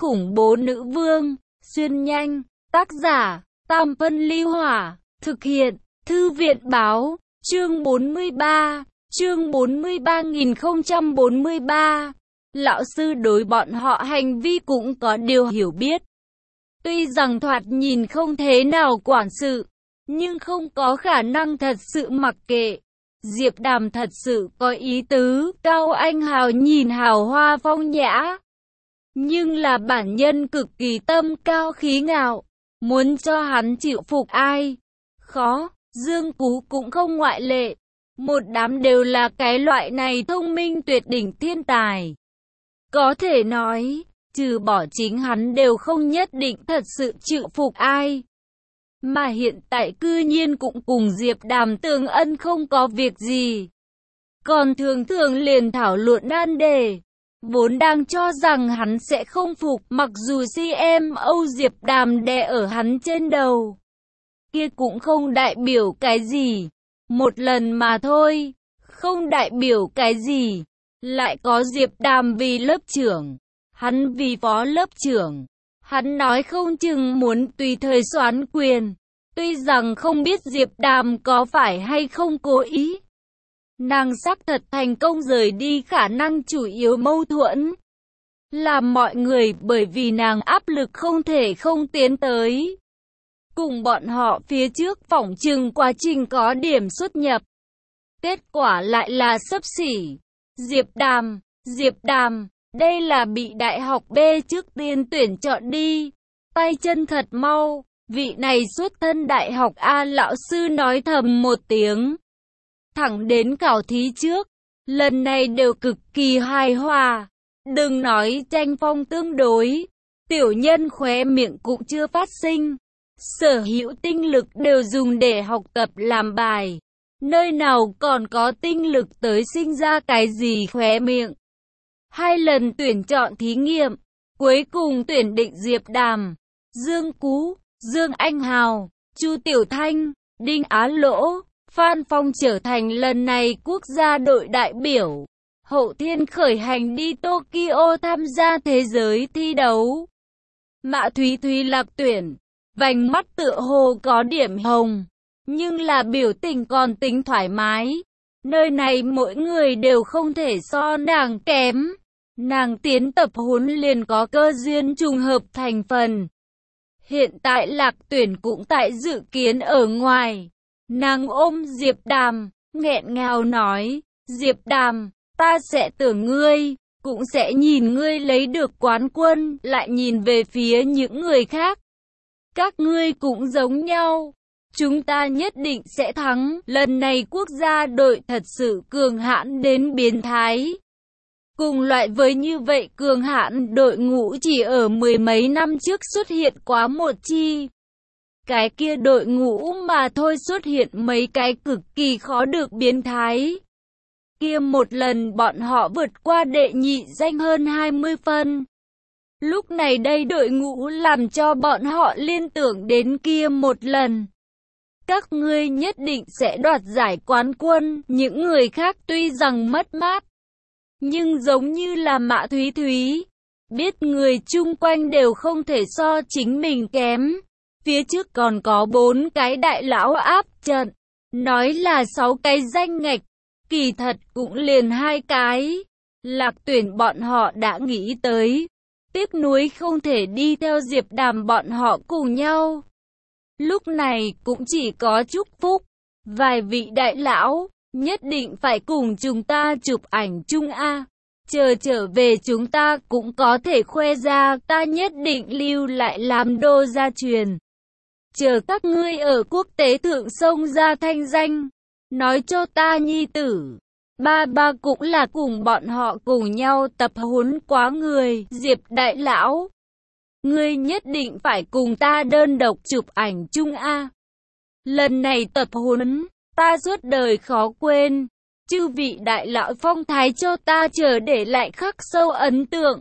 khủng bố nữ vương, xuyên nhanh, tác giả, Tam Phân Ly Hỏa, thực hiện, Thư viện Báo, chương 43, chương 43.043. Lão sư đối bọn họ hành vi cũng có điều hiểu biết. Tuy rằng thoạt nhìn không thế nào quản sự, nhưng không có khả năng thật sự mặc kệ. Diệp Đàm thật sự có ý tứ, Cao Anh Hào nhìn hào hoa phong nhã, nhưng là bản nhân cực kỳ tâm cao khí ngạo, muốn cho hắn chịu phục ai, khó, Dương Cú cũng không ngoại lệ. Một đám đều là cái loại này thông minh tuyệt đỉnh thiên tài. Có thể nói, trừ bỏ chính hắn đều không nhất định thật sự chịu phục ai. Mà hiện tại cư nhiên cũng cùng Diệp Đàm tương ân không có việc gì. Còn thường thường liền thảo luận nan đề. Vốn đang cho rằng hắn sẽ không phục, mặc dù CMO Diệp Đàm đè ở hắn trên đầu. Kia cũng không đại biểu cái gì. Một lần mà thôi, không đại biểu cái gì. Lại có Diệp Đàm vì lớp trưởng, hắn vì phó lớp trưởng. Hắn nói không chừng muốn tùy thời soán quyền. Tuy rằng không biết Diệp Đàm có phải hay không cố ý. Nàng xác thật thành công rời đi khả năng chủ yếu mâu thuẫn. Làm mọi người bởi vì nàng áp lực không thể không tiến tới. Cùng bọn họ phía trước phỏng chừng quá trình có điểm xuất nhập. Kết quả lại là xấp xỉ. Diệp Đàm, đây là bị đại học B trước tiên tuyển chọn đi. Tay chân thật mau, vị này xuất thân đại học A, lão sư nói thầm một tiếng. Thẳng đến khảo thí trước, lần này đều cực kỳ hài hòa. Đừng nói tranh phong tương đối, tiểu nhân khóe miệng cũng chưa phát sinh. Sở hữu tinh lực đều dùng để học tập làm bài. Nơi nào còn có tinh lực tới sinh ra cái gì khóe miệng. 2 lần tuyển chọn thí nghiệm, cuối cùng tuyển định Diệp Đàm, Dương Cú, Dương Anh Hào, Chu Tiểu Thanh, Đinh Á Lỗ, Phan Phong trở thành lần này quốc gia đội đại biểu. Hậu Thiên khởi hành đi Tokyo tham gia thế giới thi đấu. Mã Thúy Thúy lạc tuyển, vành mắt tựa hồ có điểm hồng, nhưng là biểu tình còn tính thoải mái. Nơi này mỗi người đều không thể so nàng kém. Nàng tiến tập huấn liền có cơ duyên trùng hợp thành phần. Hiện tại lạc tuyển cũng tại dự kiến ở ngoài. Nàng ôm Diệp Đàm, nghẹn ngào nói, Diệp Đàm, ta sẽ tưởng ngươi, cũng sẽ nhìn ngươi lấy được quán quân, lại nhìn về phía những người khác. Các ngươi cũng giống nhau, chúng ta nhất định sẽ thắng, lần này quốc gia đội thật sự cường hãn đến biến thái. Cùng loại với như vậy cường hãn đội ngũ chỉ ở 10 mấy năm trước xuất hiện quá một chi. Cái kia đội ngũ mà thôi xuất hiện mấy cái cực kỳ khó được biến thái. Kia một lần bọn họ vượt qua đệ nhị danh hơn 20 phân. Lúc này đây đội ngũ làm cho bọn họ liên tưởng đến kia một lần. Các ngươi nhất định sẽ đoạt giải quán quân, những người khác tuy rằng mất mát. Nhưng giống như là Mã Thúy Thúy, biết người chung quanh đều không thể so chính mình kém. Phía trước còn có 4 cái đại lão áp trận, nói là 6 cái danh ngạch, kỳ thật cũng liền 2 cái. Lạc tuyển bọn họ đã nghĩ tới, tiếc nuối không thể đi theo Diệp Đàm bọn họ cùng nhau. Lúc này cũng chỉ có chúc phúc, vài vị đại lão, nhất định phải cùng chúng ta chụp ảnh chung a. Chờ trở về chúng ta cũng có thể khoe ra, ta nhất định lưu lại làm đô gia truyền. Chờ các ngươi ở quốc tế thượng sông ra thanh danh, nói cho ta nhi tử. Ba cũng là cùng bọn họ cùng nhau tập huấn quá người. Diệp đại lão, ngươi nhất định phải cùng ta đơn độc chụp ảnh chung a. Lần này tập huấn, ta suốt đời khó quên. Chư vị đại lão phong thái cho ta chờ để lại khắc sâu ấn tượng.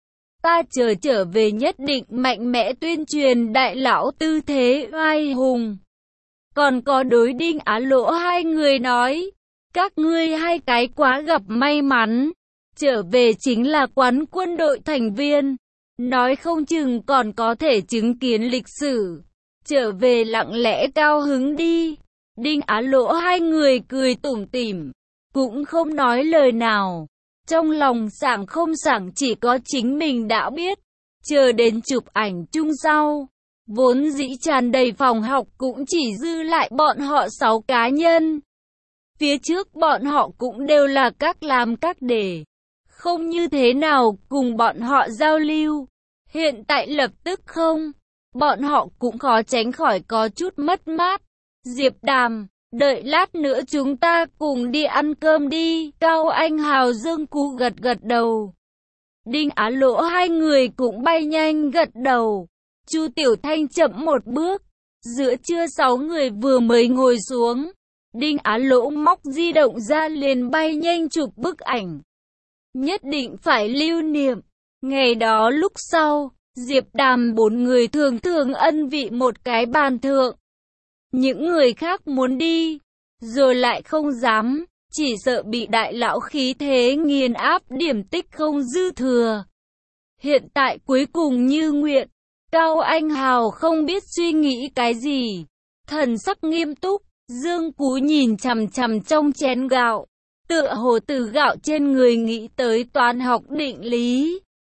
Ta chờ trở về nhất định mạnh mẽ tuyên truyền đại lão tư thế oai hùng. Còn có đối Đinh Á Lỗ 2 người nói, các ngươi 2 cái quá gặp may mắn, trở về chính là quán quân đội thành viên. nói không chừng còn có thể chứng kiến lịch sử. Trở về lặng lẽ cao hứng đi. Đinh Á Lỗ hai người cười tủm tỉm, cũng không nói lời nào. Trong lòng sảng không sảng chỉ có chính mình đã biết. Chờ đến chụp ảnh chung sau, vốn dĩ tràn đầy phòng học cũng chỉ dư lại bọn họ 6 cá nhân. Phía trước bọn họ cũng đều là các làm các để, không như thế nào cùng bọn họ giao lưu. Hiện tại lập tức không, bọn họ cũng khó tránh khỏi có chút mất mát. Diệp Đàm, đợi lát nữa chúng ta cùng đi ăn cơm đi. Cao Anh Hào Dương Cú gật gật đầu. Đinh Á Lỗ hai người cũng bay nhanh gật đầu. Chu Tiểu Thanh chậm một bước. Giữa trưa 6 người vừa mới ngồi xuống, Đinh Á Lỗ móc di động ra liền bay nhanh chụp bức ảnh. Nhất định phải lưu niệm. Ngày đó lúc sau, Diệp Đàm 4 người thường thường ân vị một cái bàn thượng. Những người khác muốn đi, rồi lại không dám, chỉ sợ bị đại lão khí thế nghiền áp, điểm tích không dư thừa. Hiện tại cuối cùng như nguyện, Cao Anh Hào không biết suy nghĩ cái gì, thần sắc nghiêm túc. Dương Cú nhìn chằm chằm trong chén gạo, tựa hồ từ gạo trên người nghĩ tới toán học định lý.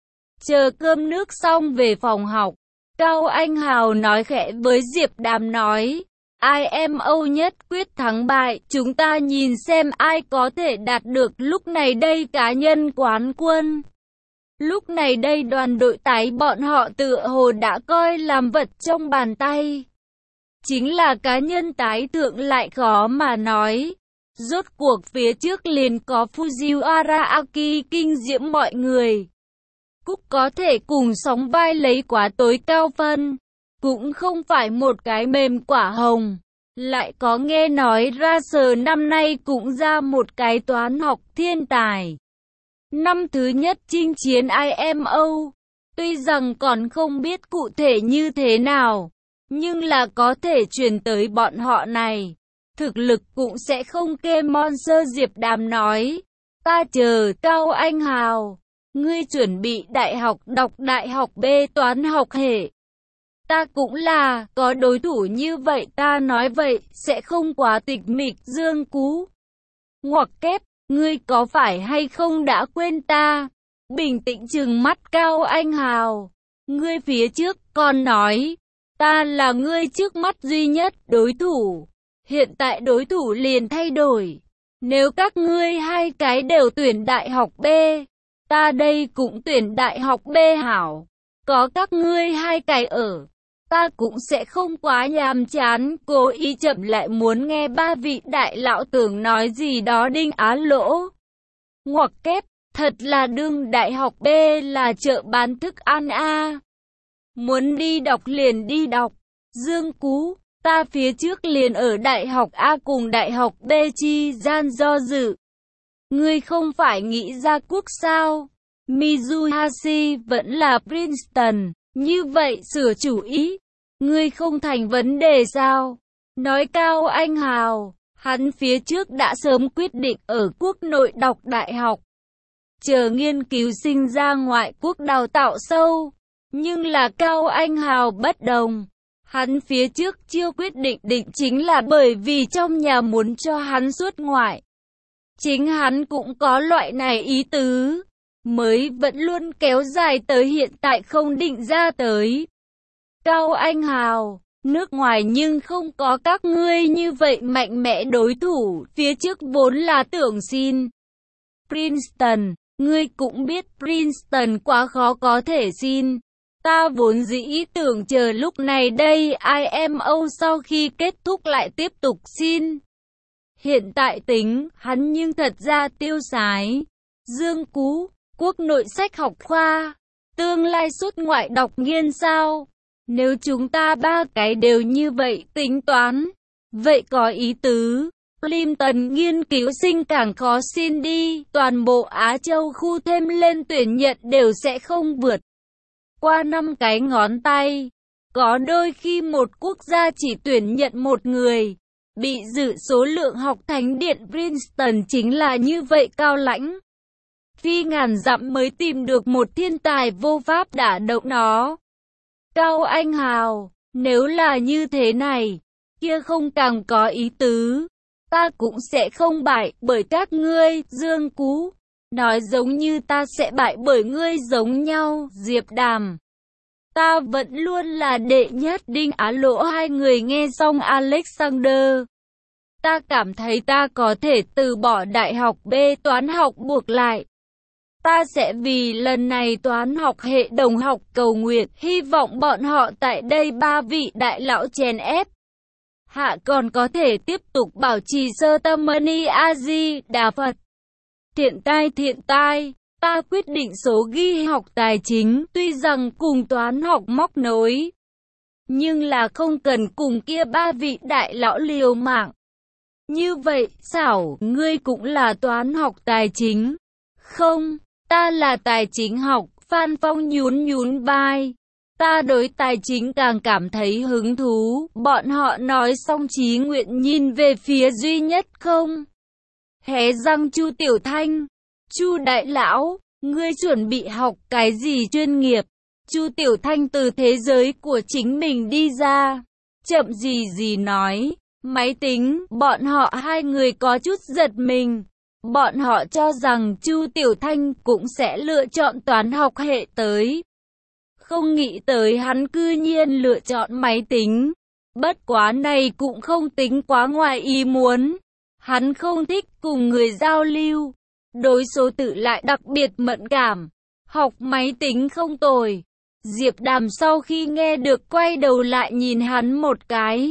Chờ cơm nước xong về phòng học, Cao Anh Hào nói khẽ với Diệp Đàm nói, IMO nhất quyết thắng bại, chúng ta nhìn xem ai có thể đạt được lúc này đây cá nhân quán quân. Lúc này đây đoàn đội tái bọn họ tựa hồ đã coi làm vật trong bàn tay. Chính là cá nhân tái thượng lại khó mà nói. Rốt cuộc phía trước liền có Fujiwara Aki kinh diễm mọi người. Cúc có thể cùng sóng vai lấy quá tối cao phân, cũng không phải một cái mềm quả hồng. Lại có nghe nói ra sở năm nay cũng ra một cái toán học thiên tài. Năm thứ nhất chinh chiến IMO, tuy rằng còn không biết cụ thể như thế nào, nhưng là có thể truyền tới bọn họ này. Thực lực cũng sẽ không kê Monster. Diệp Đàm nói, ta chờ Cao Anh Hào, ngươi chuẩn bị đại học đọc đại học B toán học hệ. Ta cũng là, có đối thủ như vậy ta nói vậy, sẽ không quá tịch mịch. Dương Cú, ngoặc kép, ngươi có phải hay không đã quên ta? Bình tĩnh trừng mắt Cao Anh Hào, ngươi phía trước còn nói, ta là ngươi trước mắt duy nhất đối thủ. Hiện tại đối thủ liền thay đổi. Nếu các ngươi hai cái đều tuyển đại học B, ta đây cũng tuyển đại học B hảo. Có các ngươi hai cái ở, ta cũng sẽ không quá nhàm chán. Cố ý chậm lại muốn nghe ba vị đại lão tưởng nói gì đó. Đinh Á Lỗ, ngoặc kép, thật là đương đại học B là chợ bán thức ăn a. Muốn đi đọc liền đi đọc. Dương Cú, ta phía trước liền ở đại học A cùng đại học B chi gian do dự. Ngươi không phải nghĩ ra quốc sao? Mizuhashi vẫn là Princeton, như vậy sửa chủ ý. Ngươi không thành vấn đề sao? Nói Cao Anh Hào, hắn phía trước đã sớm quyết định ở quốc nội đọc đại học. Chờ nghiên cứu sinh ra ngoại quốc đào tạo sâu. Nhưng là Cao Anh Hào bất đồng. Hắn phía trước chưa quyết định chính là bởi vì trong nhà muốn cho hắn xuất ngoại. Chính hắn cũng có loại này ý tứ, mới vẫn luôn kéo dài tới hiện tại không định ra tới. Cao Anh Hào, nước ngoài nhưng không có các ngươi như vậy mạnh mẽ đối thủ, phía trước vốn là tưởng xin. Princeton, ngươi cũng biết Princeton quá khó có thể xin. Ta vốn dĩ tưởng chờ lúc này đây IMO sau khi kết thúc lại tiếp tục xin. Hiện tại tính, hắn nhưng thật ra tiêu sái. Dương Cú, quốc nội sách học khoa, tương lai xuất ngoại đọc nghiên sao? Nếu chúng ta ba cái đều như vậy tính toán, vậy có ý tứ. Plimpton nghiên cứu sinh càng khó xin đi, toàn bộ Á Châu khu thêm lên tuyển nhận đều sẽ không vượt qua 5 cái ngón tay. Có đôi khi một quốc gia chỉ tuyển nhận một người, bị dự số lượng học thánh điện Princeton chính là như vậy. Cao Lãnh, phi ngàn dặm mới tìm được một thiên tài vô pháp đả động nó. Cao Anh Hào, nếu là như thế này, kia không càng có ý tứ. Ta cũng sẽ không bại bởi các ngươi, Dương Cú. Nói giống như ta sẽ bại bởi ngươi giống nhau, Diệp Đàm. Ta vẫn luôn là đệ nhất. Đinh Á Lỗ hai người nghe xong Alexander. Ta cảm thấy ta có thể từ bỏ đại học B toán học buộc lại. Ta sẽ vì lần này toán học hệ đồng học cầu nguyện, hy vọng bọn họ tại đây ba vị đại lão chèn ép. Hạ còn có thể tiếp tục bảo trì sơ tâm Mani A Di Đà Phật. Thiện tai, ta quyết định số ghi học tài chính, tuy rằng cùng toán học móc nối, nhưng là không cần cùng kia ba vị đại lão liều mạng. Như vậy, xảo, ngươi cũng là toán học tài chính. Không, ta là tài chính học, Phan Phong nhún vai. Ta đối tài chính càng cảm thấy hứng thú. Bọn họ nói xong Chí Nguyện nhìn về phía duy nhất không hé răng Chu Tiểu Thanh. Chu đại lão, ngươi chuẩn bị học cái gì chuyên nghiệp? Chu Tiểu Thanh từ thế giới của chính mình đi ra, chậm gì nói, máy tính. Bọn họ hai người có chút giật mình. Bọn họ cho rằng Chu Tiểu Thanh cũng sẽ lựa chọn toán học hệ tới. Không nghĩ tới hắn cư nhiên lựa chọn máy tính. Bất quá này cũng không tính quá ngoài ý muốn. Hắn không thích cùng người giao lưu. Đối số tự lại đặc biệt mẫn cảm. Học máy tính không tồi. Diệp Đàm sau khi nghe được quay đầu lại nhìn hắn một cái.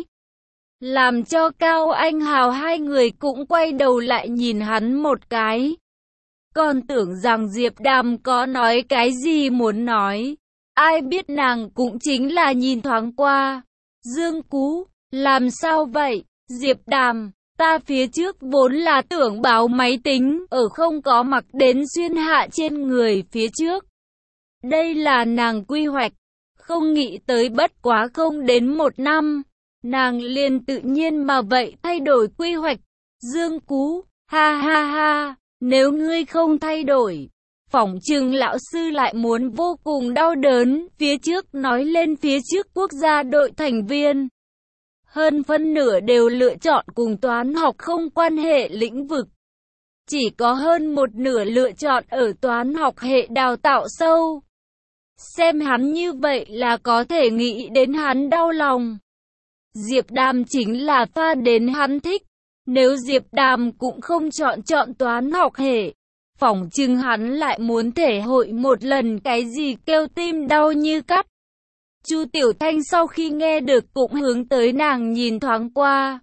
Làm cho Cao Anh Hào hai người cũng quay đầu lại nhìn hắn một cái. Còn tưởng rằng Diệp Đàm có nói cái gì muốn nói. Ai biết nàng cũng chính là nhìn thoáng qua. Dương Cú, làm sao vậy? Diệp Đàm, ta phía trước vốn là tưởng báo máy tính ở không có mặc đến xuyên hạ trên người phía trước. Đây là nàng quy hoạch. Không nghĩ tới bất quá không đến một năm. Nàng liền tự nhiên mà vậy thay đổi quy hoạch. Dương Cú, ha, nếu ngươi không thay đổi, phỏng chừng lão sư lại muốn vô cùng đau đớn. Phía trước nói lên phía trước quốc gia đội thành viên, hơn phân nửa đều lựa chọn cùng toán học không quan hệ lĩnh vực. Chỉ có hơn một nửa lựa chọn ở toán học hệ đào tạo sâu. Xem hắn như vậy là có thể nghĩ đến hắn đau lòng. Diệp Đàm chính là pha đến hắn thích. Nếu Diệp Đàm cũng không chọn toán học hệ, phỏng chừng hắn lại muốn thể hội một lần cái gì kêu tim đau như cắt. Chu Tiểu Thanh sau khi nghe được cũng hướng tới nàng nhìn thoáng qua.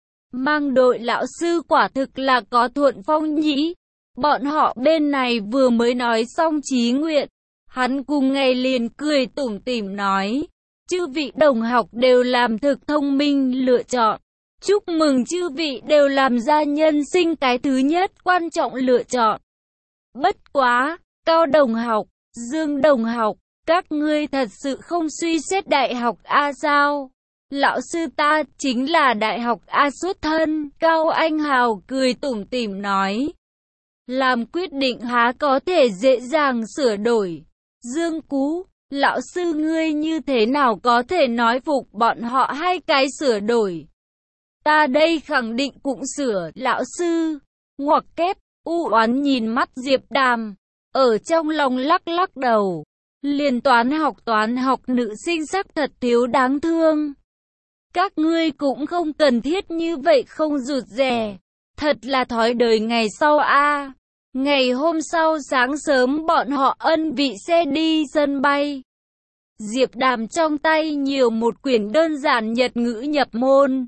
Mang đội lão sư quả thực là có thuận phong nhĩ. Bọn họ bên này vừa mới nói xong Chí Nguyện, hắn cùng ngày liền cười tủm tỉm nói. Chư vị đồng học đều làm thực thông minh lựa chọn. Chúc mừng chư vị đều làm ra nhân sinh cái thứ nhất quan trọng lựa chọn. Bất quá, Cao đồng học, Dương đồng học, các ngươi thật sự không suy xét đại học A sao? Lão sư ta chính là đại học A xuất thân. Cao Anh Hào cười tủm tỉm nói. Làm quyết định há có thể dễ dàng sửa đổi. Dương Cú, lão sư ngươi như thế nào có thể nói phục bọn họ hai cái sửa đổi? Ta đây khẳng định cũng sửa, lão sư. Ngoặc kép, u oán nhìn mắt Diệp Đàm, ở trong lòng lắc đầu. Liền toán học nữ sinh sắc thật thiếu đáng thương. Các ngươi cũng không cần thiết như vậy không rụt rè. Thật là thói đời ngày sau a. Ngày hôm sau sáng sớm bọn họ ân vị xe đi sân bay. Diệp Đàm trong tay nhiều một quyển đơn giản Nhật ngữ nhập môn.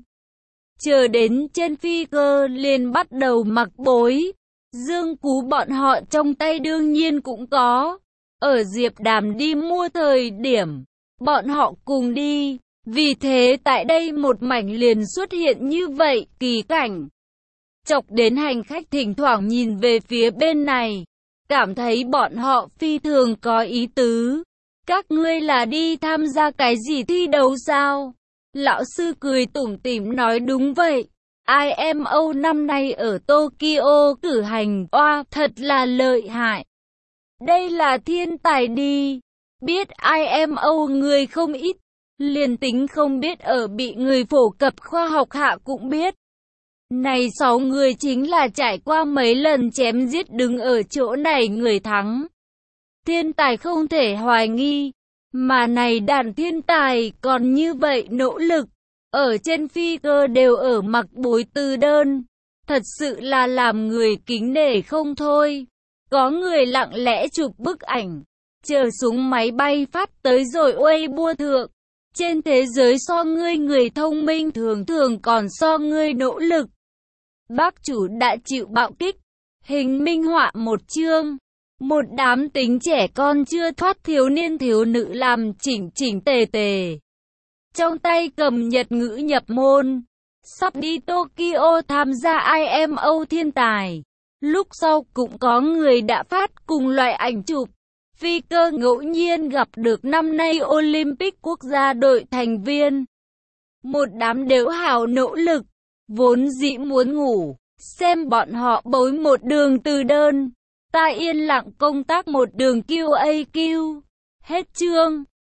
Chờ đến trên phi cơ liền bắt đầu mặc bối. Dương Cú bọn họ trong tay đương nhiên cũng có. Ở Diệp Đàm đi mua thời điểm, bọn họ cùng đi. Vì thế tại đây một mảnh liền xuất hiện như vậy kỳ cảnh. Chọc đến hành khách thỉnh thoảng nhìn về phía bên này, cảm thấy bọn họ phi thường có ý tứ. Các ngươi là đi tham gia cái gì thi đấu sao? Lão sư cười tủm tỉm nói đúng vậy. IMO năm nay ở Tokyo cử hành, oa, thật là lợi hại. Đây là thiên tài đi. Biết IMO người không ít, liền tính không biết ở bị người phổ cập khoa học hạ cũng biết. Này 6 người chính là trải qua mấy lần chém giết đứng ở chỗ này người thắng. Thiên tài không thể hoài nghi, mà này đàn thiên tài còn như vậy nỗ lực, ở trên phi cơ đều ở mặc bối từ đơn, thật sự là làm người kính nể không thôi. Có người lặng lẽ chụp bức ảnh, chờ xuống máy bay phát tới rồi Weibo thượng. Trên thế giới so ngươi người thông minh thường thường còn so ngươi nỗ lực. Bác chủ đã chịu bạo kích, hình minh họa một chương. Một đám tính trẻ con chưa thoát thiếu niên thiếu nữ làm chỉnh chỉnh tề tề. Trong tay cầm nhật ngữ nhập môn. Sắp đi Tokyo tham gia IMO thiên tài. Lúc sau cũng có người đã phát cùng loại ảnh chụp. Phi cơ ngẫu nhiên gặp được năm nay Olympic quốc gia đội thành viên. Một đám đều hào nỗ lực, vốn dĩ muốn ngủ, xem bọn họ bối một đường từ đơn. Ta yên lặng công tác một đường QAQ. Hết chương.